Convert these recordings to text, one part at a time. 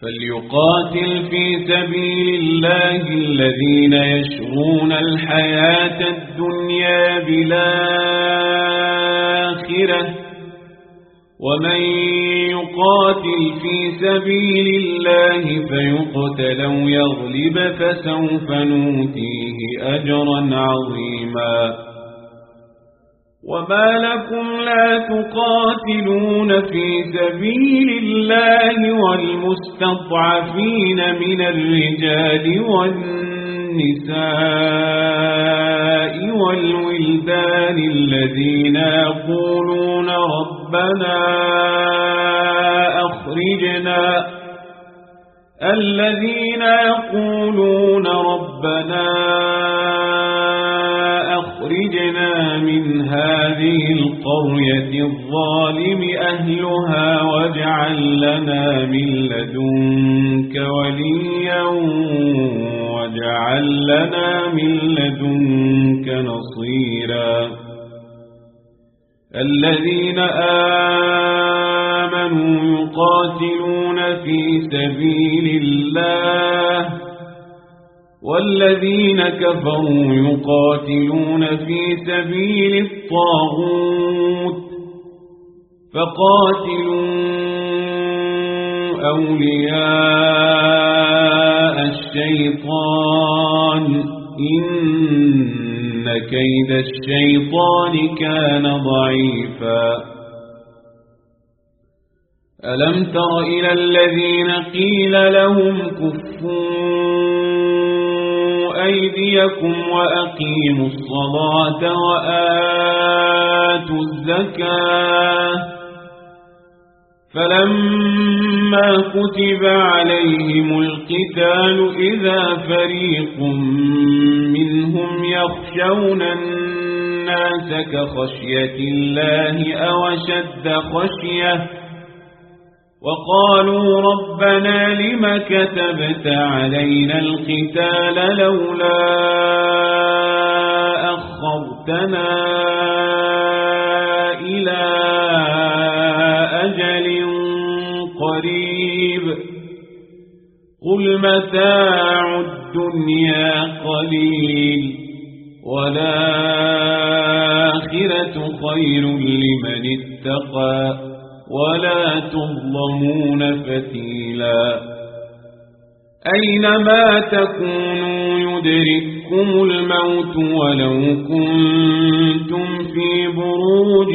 فليقاتل في سبيل الله الذين يشرون الحياة الدنيا بالآخرة ومن يقاتل في سبيل الله فيقتل أو يغلب فسوف نؤتيه أجرا عظيما وما لكم لا تقاتلون في سبيل الله والمستضعفين من الرجال والنساء والولدان الذين يقولون ربنا أخرجنا من هذه القرية الظالم أهلها واجعل لنا من لدنك وليا واجعل لنا من لدنك نصيرا الذين آمنوا يقاتلون في سبيل الله والذين كفروا يقاتلون في سبيل الطاغوت فقاتلوا أولياء الشيطان إن كيد الشيطان كان ضعيفا ألم تر إلى الذين قيل لهم كفوا أيديكم وأقيموا الصلاة وآتوا الزكاة فلما كتب عليهم القتال إذا فريق منهم يخشون الناس كخشية الله أو أشد خشية وقالوا ربنا لم كتبت علينا القتال لولا أخرتنا إلى أجل قريب قل متاع الدنيا قليل والآخرة خير لمن اتقى ولا تظلمون فتيلا أينما تكونوا يدرككم الموت ولو كنتم في بروج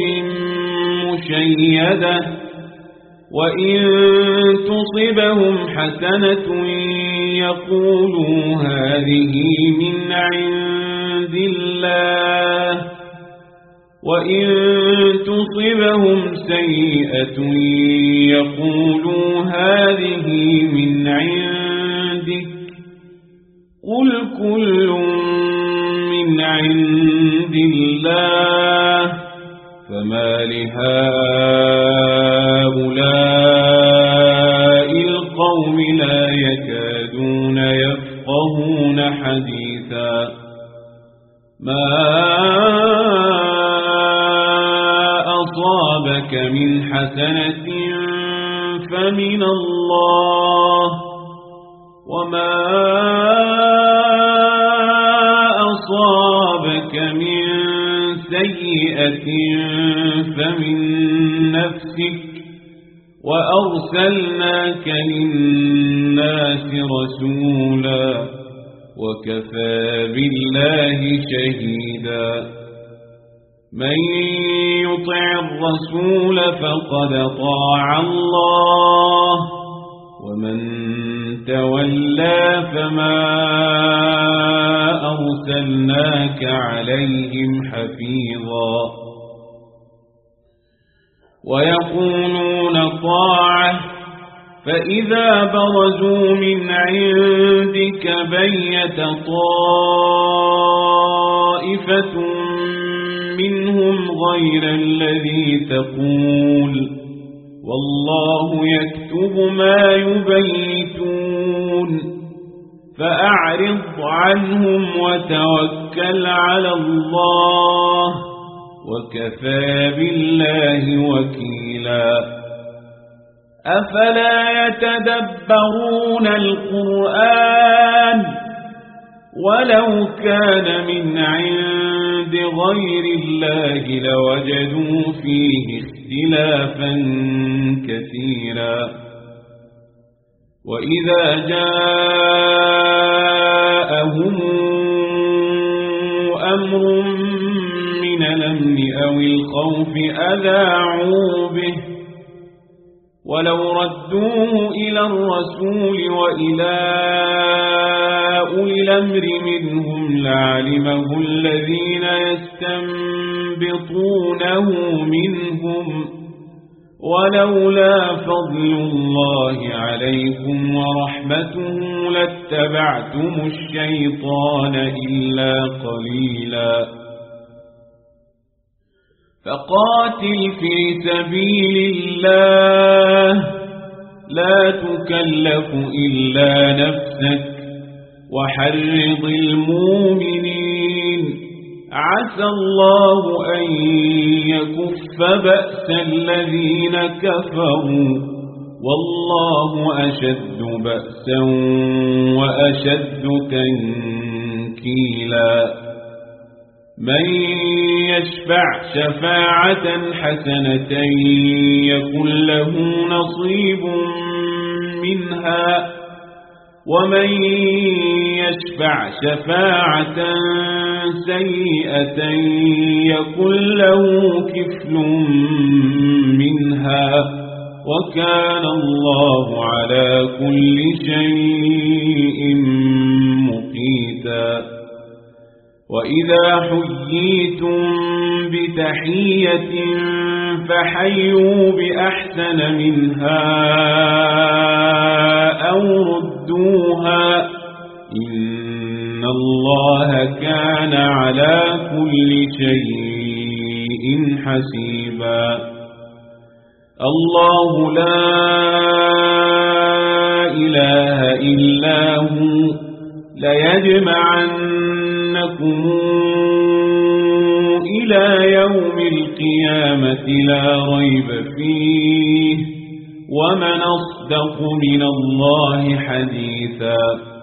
مشيدة وإن تصبهم حسنة يقولوا هذه من عند الله وإن تصبهم سيئة يقولوا هذه من عندك قل كل من عند الله فما لهؤلاء القوم لا يكادون يفقهون حديثا ما أصابك من حسنة فمن الله وما أصابك من سيئة فمن نفسك وأرسلناك للناس رسولا وكفى بالله شهيدا من يطع الرسول فقد طاع الله ومن تولى فما أرسلناك عليهم حفيظا ويقولون طاعة فإذا برزوا من عندك بيت طائفة منهم غير الذي تقول والله يكتب ما يبيتون فأعرض عنهم وتوكل على الله وكفى بالله وكيلا أفلا يتدبرون القرآن ولو كان من عند غير الله لوجدوا فيه اختلافا كثيرا وإذا جاءهم أمر من الأمن أو الخوف أذاعوا به ولو ردوه إلى الرسول وإلى أولي الأمر منهم لعلمه الذين يستنبطونه منهم ولولا فضل الله عليكم ورحمته لاتبعتم الشيطان إلا قليلا فقاتل في سبيل الله لا تكلف إلا نفسك وحرض المؤمنين عسى الله أن يكف بأس الذين كفروا والله أشد بأسا وأشد تنكيلا من يشفع شفاعة حسنة يكن له نصيب منها ومن يشفع شفاعة سيئة يكن له كفل منها وكان الله على كل شيء مقيتا وإذا حييتم بتحية فحيوا بأحسن منها أو ردوها إن الله كان على كل شيء حسيبا الله لا إله إلا هو ليجمعنكم إلى يوم القيامة لا ريب فيه ومن أصدق من الله حديثا